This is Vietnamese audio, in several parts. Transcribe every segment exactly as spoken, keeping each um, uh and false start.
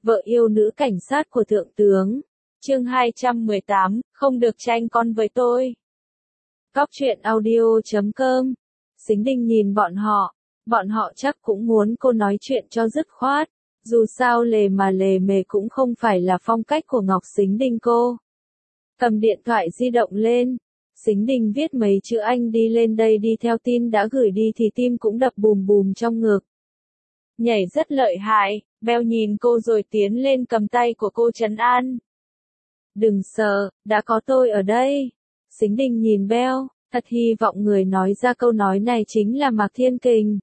vợ yêu nữ cảnh sát của thượng tướng. Chương hai trăm mười tám, không được tranh con với tôi. Cóc truyện audio chấm com. Sính Đinh nhìn bọn họ, bọn họ chắc cũng muốn cô nói chuyện cho dứt khoát, dù sao lề mà lề mề cũng không phải là phong cách của Ngọc Sính Đinh cô. Cầm điện thoại di động lên, Sính Đinh viết mấy chữ anh đi lên đây đi theo tin đã gửi đi thì tim cũng đập bùm bùm trong ngực. Nhảy rất lợi hại, Beo nhìn cô rồi tiến lên cầm tay của cô trấn an. Đừng sợ, đã có tôi ở đây. Sính Đinh nhìn Beo, thật hy vọng người nói ra câu nói này chính là Mạc Thiên Kình.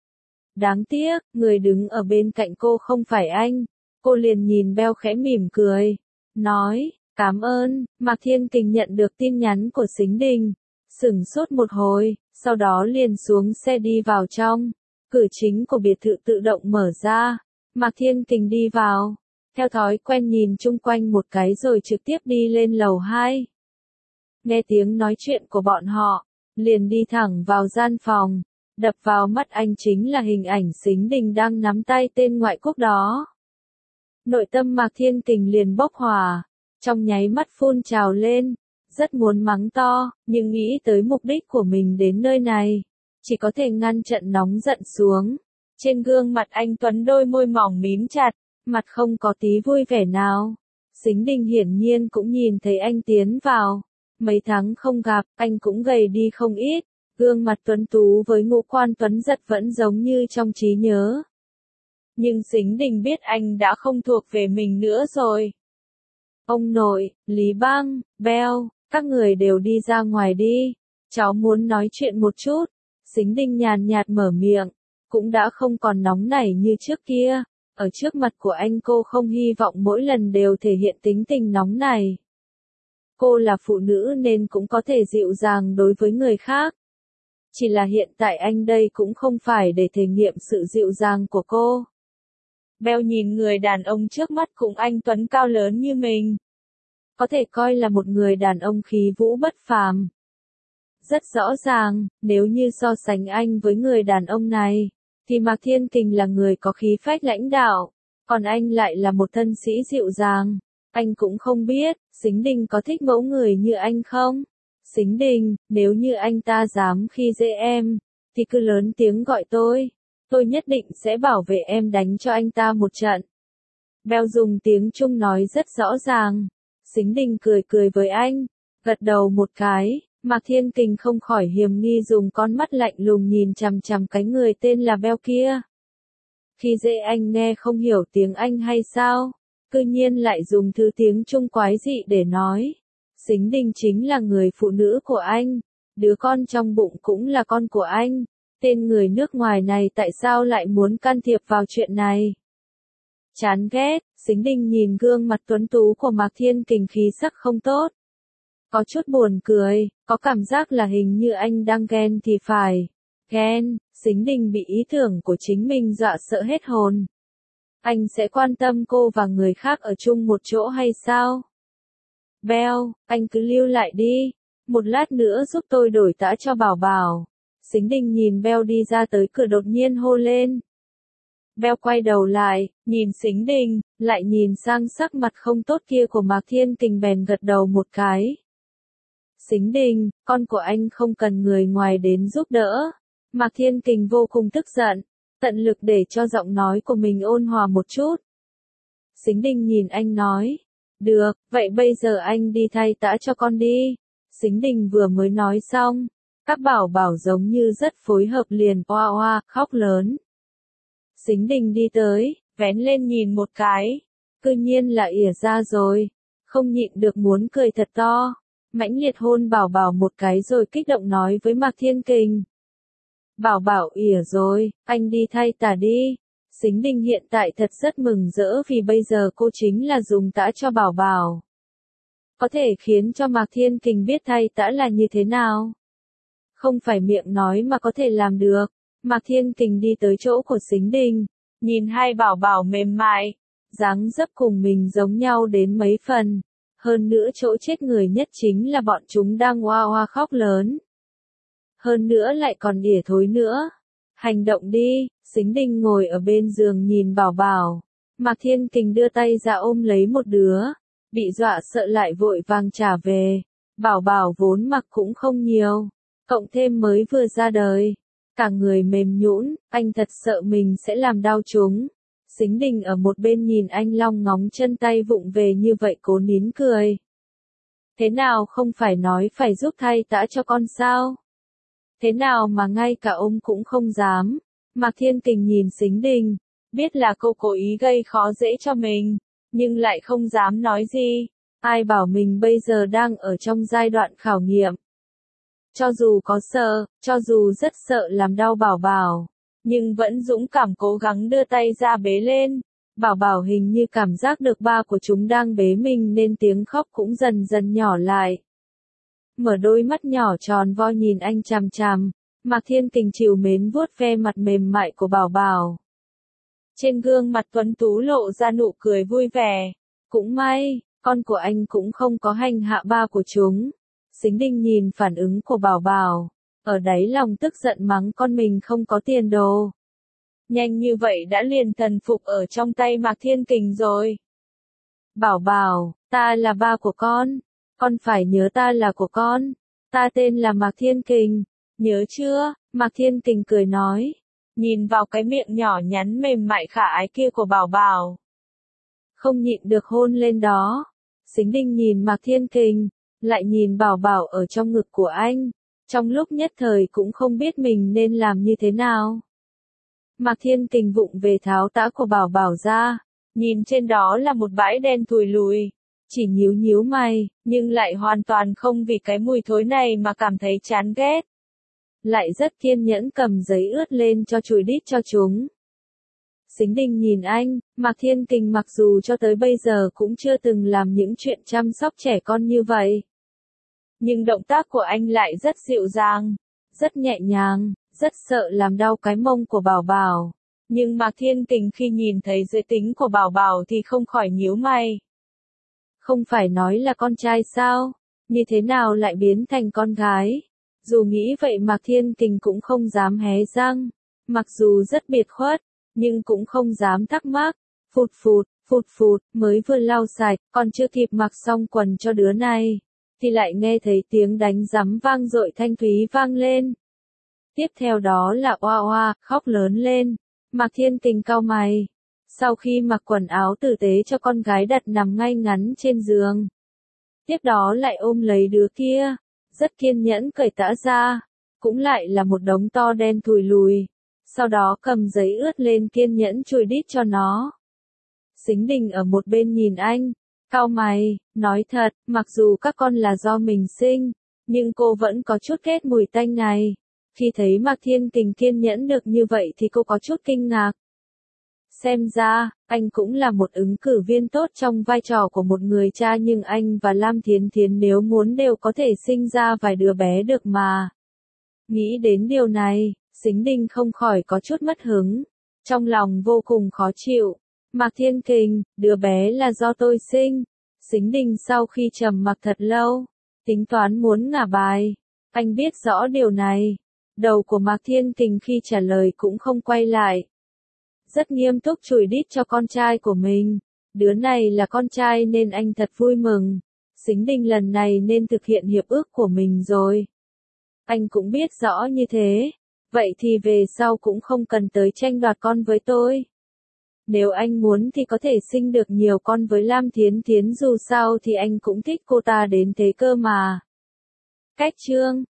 Đáng tiếc, người đứng ở bên cạnh cô không phải anh. Cô liền nhìn Beo khẽ mỉm cười, nói, cảm ơn. Mạc Thiên Kình nhận được tin nhắn của Sính Đinh, sửng sốt một hồi, sau đó liền xuống xe đi vào trong. Cửa chính của biệt thự tự động mở ra, Mạc Thiên Kình đi vào, theo thói quen nhìn chung quanh một cái rồi trực tiếp đi lên lầu hai. Nghe tiếng nói chuyện của bọn họ, liền đi thẳng vào gian phòng, đập vào mắt anh chính là hình ảnh Sính Đinh đang nắm tay tên ngoại quốc đó. Nội tâm Mạc Thiên Kình liền bốc hỏa, trong nháy mắt phun trào lên, rất muốn mắng to, nhưng nghĩ tới mục đích của mình đến nơi này, chỉ có thể ngăn trận nóng giận xuống. Trên gương mặt anh Tuấn đôi môi mỏng mím chặt, mặt không có tí vui vẻ nào. Sính Đinh hiển nhiên cũng nhìn thấy anh tiến vào. Mấy tháng không gặp, anh cũng gầy đi không ít. Gương mặt tuấn tú với ngũ quan tuấn giật vẫn giống như trong trí nhớ. Nhưng Sính Đinh biết anh đã không thuộc về mình nữa rồi. Ông nội, Lý Băng, Beo, các người đều đi ra ngoài đi. Cháu muốn nói chuyện một chút. Sính Đinh nhàn nhạt mở miệng, cũng đã không còn nóng nảy như trước kia. Ở trước mặt của anh cô không hy vọng mỗi lần đều thể hiện tính tình nóng này. Cô là phụ nữ nên cũng có thể dịu dàng đối với người khác. Chỉ là hiện tại anh đây cũng không phải để thể nghiệm sự dịu dàng của cô. Beo nhìn người đàn ông trước mắt cùng anh Tuấn cao lớn như mình. Có thể coi là một người đàn ông khí vũ bất phàm. Rất rõ ràng, nếu như so sánh anh với người đàn ông này, thì Mạc Thiên Kình là người có khí phách lãnh đạo, còn anh lại là một thân sĩ dịu dàng. Anh cũng không biết, Sính Đinh có thích mẫu người như anh không? Sính Đinh, nếu như anh ta dám khi dễ em, thì cứ lớn tiếng gọi tôi. Tôi nhất định sẽ bảo vệ em đánh cho anh ta một trận. Beo dùng tiếng Trung nói rất rõ ràng. Sính Đinh cười cười với anh, gật đầu một cái. Mạc Thiên Kình không khỏi hiềm nghi dùng con mắt lạnh lùng nhìn chằm chằm cái người tên là Beo kia. Khi dễ anh nghe không hiểu tiếng Anh hay sao? Cư nhiên lại dùng thứ tiếng Trung quái dị để nói. Sính Đinh chính là người phụ nữ của anh. Đứa con trong bụng cũng là con của anh. Tên người nước ngoài này tại sao lại muốn can thiệp vào chuyện này? Chán ghét, Sính Đinh nhìn gương mặt tuấn tú của Mạc Thiên Kình khí sắc không tốt. Có chút buồn cười, có cảm giác là hình như anh đang ghen thì phải. Ghen, Sính Đinh bị ý tưởng của chính mình dọa sợ hết hồn. Anh sẽ quan tâm cô và người khác ở chung một chỗ hay sao? Beo, anh cứ lưu lại đi. Một lát nữa giúp tôi đổi tã cho Bảo Bảo. Sính Đinh nhìn Beo đi ra tới cửa đột nhiên hô lên. Beo quay đầu lại, nhìn Sính Đinh, lại nhìn sang sắc mặt không tốt kia của Mạc Thiên Kình bèn gật đầu một cái. Sính Đinh, con của anh không cần người ngoài đến giúp đỡ. Mạc Thiên Kình vô cùng tức giận, tận lực để cho giọng nói của mình ôn hòa một chút. Sính Đinh nhìn anh nói, được, vậy bây giờ anh đi thay tã cho con đi. Sính Đinh vừa mới nói xong, các bảo bảo giống như rất phối hợp liền oa oa, khóc lớn. Sính Đinh đi tới, vén lên nhìn một cái, cư nhiên là ỉa ra rồi, không nhịn được muốn cười thật to. Mãnh liệt hôn Bảo Bảo một cái rồi kích động nói với Mạc Thiên Kình. Bảo Bảo ỉa rồi, anh đi thay tả đi. Sính Đinh hiện tại thật rất mừng rỡ vì bây giờ cô chính là dùng tã cho Bảo Bảo. Có thể khiến cho Mạc Thiên Kình biết thay tã là như thế nào. Không phải miệng nói mà có thể làm được. Mạc Thiên Kình đi tới chỗ của Sính Đinh, nhìn hai Bảo Bảo mềm mại, dáng dấp cùng mình giống nhau đến mấy phần. Hơn nữa chỗ chết người nhất chính là bọn chúng đang oa oa khóc lớn. Hơn nữa lại còn đỉa thối nữa. Hành động đi, Sính Đinh ngồi ở bên giường nhìn Bảo Bảo. Mạc Thiên Kình đưa tay ra ôm lấy một đứa, bị dọa sợ lại vội vàng trả về. Bảo bảo vốn mặc cũng không nhiều, cộng thêm mới vừa ra đời, cả người mềm nhũn, anh thật sợ mình sẽ làm đau chúng. Sính Đình ở một bên nhìn anh long ngóng chân tay vụng về như vậy cố nín cười. Thế nào không phải nói phải giúp thay tã cho con sao? Thế nào mà ngay cả ôm cũng không dám? Mạc Thiên Kình nhìn Sính Đình, biết là cô cố ý gây khó dễ cho mình, nhưng lại không dám nói gì. Ai bảo mình bây giờ đang ở trong giai đoạn khảo nghiệm. Cho dù có sợ, cho dù rất sợ làm đau bảo bảo, nhưng vẫn dũng cảm cố gắng đưa tay ra bế lên. Bảo bảo hình như cảm giác được ba của chúng đang bế mình nên tiếng khóc cũng dần dần nhỏ lại. Mở đôi mắt nhỏ tròn vo nhìn anh chằm chằm, Mạc Thiên Kình trìu mến vuốt ve mặt mềm mại của bảo bảo. Trên gương mặt tuấn tú lộ ra nụ cười vui vẻ. Cũng may, con của anh cũng không có hành hạ ba của chúng. Sính Đình nhìn phản ứng của bảo bảo, ở đáy lòng tức giận mắng con mình không có tiền đồ. Nhanh như vậy đã liền thần phục ở trong tay Mạc Thiên Kình rồi. Bảo bảo, ta là ba của con, con phải nhớ ta là của con, ta tên là Mạc Thiên Kình, nhớ chưa? Mạc Thiên Kình cười nói, nhìn vào cái miệng nhỏ nhắn mềm mại khả ái kia của bảo bảo. Không nhịn được hôn lên đó. Sính Đình nhìn Mạc Thiên Kình, lại nhìn bảo bảo ở trong ngực của anh, trong lúc nhất thời cũng không biết mình nên làm như thế nào. Mạc Thiên Kình vụng về tháo tã của bảo bảo ra, nhìn trên đó là một bãi đen thùi lùi, chỉ nhíu nhíu mày, nhưng lại hoàn toàn không vì cái mùi thối này mà cảm thấy chán ghét. Lại rất kiên nhẫn cầm giấy ướt lên cho chùi đít cho chúng. Sính Đình nhìn anh, Mạc Thiên Kình mặc dù cho tới bây giờ cũng chưa từng làm những chuyện chăm sóc trẻ con như vậy. Nhưng động tác của anh lại rất dịu dàng, rất nhẹ nhàng, rất sợ làm đau cái mông của bảo bảo. Nhưng Mạc Thiên Kình khi nhìn thấy giới tính của bảo bảo thì không khỏi nhíu mày. Không phải nói là con trai sao? Như thế nào lại biến thành con gái? Dù nghĩ vậy Mạc Thiên Kình cũng không dám hé răng. Mặc dù rất biệt khuất, nhưng cũng không dám thắc mắc. Phụt phụt, phụt phụt, mới vừa lau sạch, còn chưa kịp mặc xong quần cho đứa này, thì lại nghe thấy tiếng đánh rắm vang dội thanh thúy vang lên. Tiếp theo đó là oa oa, khóc lớn lên. Mạc Thiên Kình cau mày. Sau khi mặc quần áo tử tế cho con gái đặt nằm ngay ngắn trên giường, tiếp đó lại ôm lấy đứa kia, rất kiên nhẫn cởi tã ra, cũng lại là một đống to đen thùi lùi. Sau đó cầm giấy ướt lên kiên nhẫn chùi đít cho nó. Sính Đình ở một bên nhìn anh, cau mày, nói thật, mặc dù các con là do mình sinh, nhưng cô vẫn có chút ghét mùi tanh này. Khi thấy Mạc Thiên Kình kiên nhẫn được như vậy thì cô có chút kinh ngạc. Xem ra, anh cũng là một ứng cử viên tốt trong vai trò của một người cha, nhưng anh và Lam Thiến Thiến nếu muốn đều có thể sinh ra vài đứa bé được mà. Nghĩ đến điều này, Sính Đình không khỏi có chút mất hứng, trong lòng vô cùng khó chịu. Mạc Thiên Kình, đứa bé là do tôi sinh. Sính Đình sau khi trầm mặc thật lâu, tính toán muốn ngả bài. Anh biết rõ điều này. Đầu của Mạc Thiên Kình khi trả lời cũng không quay lại. Rất nghiêm túc chùi đít cho con trai của mình. Đứa này là con trai nên anh thật vui mừng. Sính Đình lần này nên thực hiện hiệp ước của mình rồi. Anh cũng biết rõ như thế. Vậy thì về sau cũng không cần tới tranh đoạt con với tôi. Nếu anh muốn thì có thể sinh được nhiều con với Lam Thiến Thiến, dù sao thì anh cũng thích cô ta đến thế cơ mà. Cách chương